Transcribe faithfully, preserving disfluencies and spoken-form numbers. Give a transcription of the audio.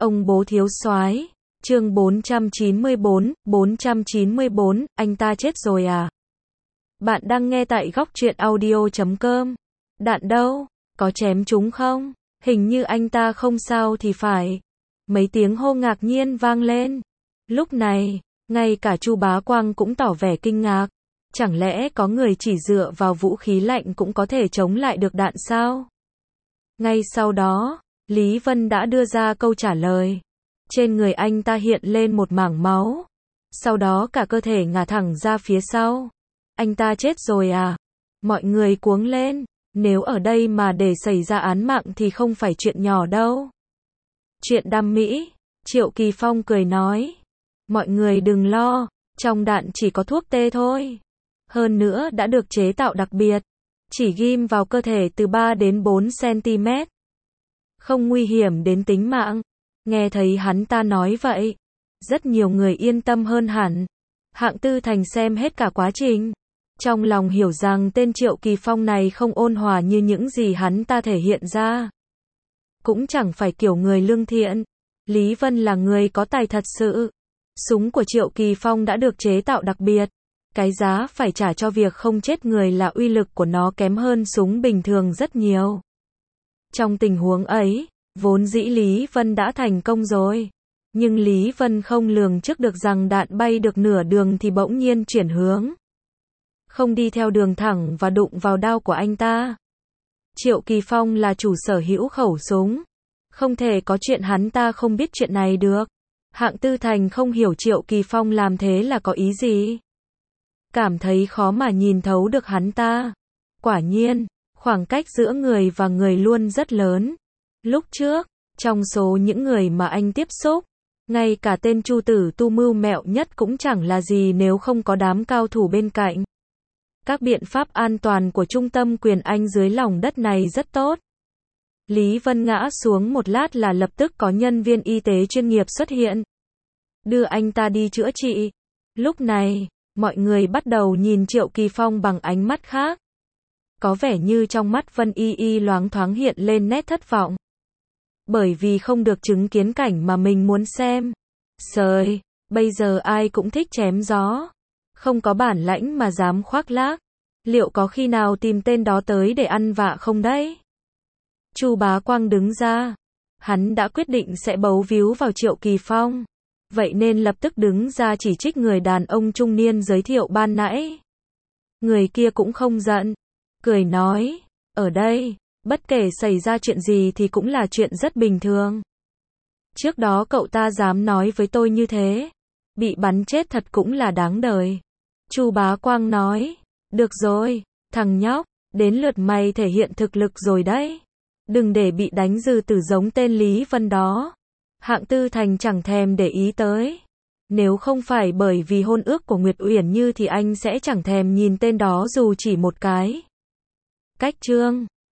Ông bố thiếu soái, chương bốn trăm chín mươi bốn, bốn trăm chín mươi bốn, anh ta chết rồi à? Bạn đang nghe tại góc truyện audio chấm com. Đạn đâu? Có chém chúng không? Hình như anh ta không sao thì phải. Mấy tiếng hô ngạc nhiên vang lên. Lúc này, ngay cả Chu Bá Quang cũng tỏ vẻ kinh ngạc. Chẳng lẽ có người chỉ dựa vào vũ khí lạnh cũng có thể chống lại được đạn sao? Ngay sau đó, Lý Vân đã đưa ra câu trả lời. Trên người anh ta hiện lên một mảng máu. Sau đó cả cơ thể ngả thẳng ra phía sau. Anh ta chết rồi à? Mọi người cuống lên. Nếu ở đây mà để xảy ra án mạng thì không phải chuyện nhỏ đâu. Chuyện đam mỹ. Triệu Kỳ Phong cười nói. Mọi người đừng lo. Trong đạn chỉ có thuốc tê thôi. Hơn nữa đã được chế tạo đặc biệt. Chỉ ghim vào cơ thể từ ba đến bốn xăng-ti-mét. Không nguy hiểm đến tính mạng. Nghe thấy hắn ta nói vậy, rất nhiều người yên tâm hơn hẳn. Hạng Tư Thành xem hết cả quá trình. Trong lòng hiểu rằng tên Triệu Kỳ Phong này không ôn hòa như những gì hắn ta thể hiện ra. Cũng chẳng phải kiểu người lương thiện. Lý Vân là người có tài thật sự. Súng của Triệu Kỳ Phong đã được chế tạo đặc biệt. Cái giá phải trả cho việc không chết người là uy lực của nó kém hơn súng bình thường rất nhiều. Trong tình huống ấy, vốn dĩ Lý Vân đã thành công rồi. Nhưng Lý Vân không lường trước được rằng đạn bay được nửa đường thì bỗng nhiên chuyển hướng. Không đi theo đường thẳng và đụng vào đao của anh ta. Triệu Kỳ Phong là chủ sở hữu khẩu súng. Không thể có chuyện hắn ta không biết chuyện này được. Hạng Tư Thành không hiểu Triệu Kỳ Phong làm thế là có ý gì. Cảm thấy khó mà nhìn thấu được hắn ta. Quả nhiên, khoảng cách giữa người và người luôn rất lớn. Lúc trước, trong số những người mà anh tiếp xúc, ngay cả tên Chu Tử Tu mưu mẹo nhất cũng chẳng là gì nếu không có đám cao thủ bên cạnh. Các biện pháp an toàn của trung tâm quyền Anh dưới lòng đất này rất tốt. Lý Vân ngã xuống một lát là lập tức có nhân viên y tế chuyên nghiệp xuất hiện. Đưa anh ta đi chữa trị. Lúc này, mọi người bắt đầu nhìn Triệu Kỳ Phong bằng ánh mắt khác. Có vẻ như trong mắt Vân Y Y loáng thoáng hiện lên nét thất vọng. Bởi vì không được chứng kiến cảnh mà mình muốn xem. Trời, bây giờ ai cũng thích chém gió. Không có bản lãnh mà dám khoác lác. Liệu có khi nào tìm tên đó tới để ăn vạ không đấy? Chu Bá Quang đứng ra. Hắn đã quyết định sẽ bấu víu vào Triệu Kỳ Phong. Vậy nên lập tức đứng ra chỉ trích người đàn ông trung niên giới thiệu ban nãy. Người kia cũng không giận. Cười nói, ở đây, bất kể xảy ra chuyện gì thì cũng là chuyện rất bình thường. Trước đó cậu ta dám nói với tôi như thế. Bị bắn chết thật cũng là đáng đời. Chu Bá Quang nói, được rồi, thằng nhóc, đến lượt mày thể hiện thực lực rồi đấy. Đừng để bị đánh dừ tử giống tên Lý Vân đó. Hạng Tư Thành chẳng thèm để ý tới. Nếu không phải bởi vì hôn ước của Nguyệt Uyển Như thì anh sẽ chẳng thèm nhìn tên đó dù chỉ một cái. Cách chương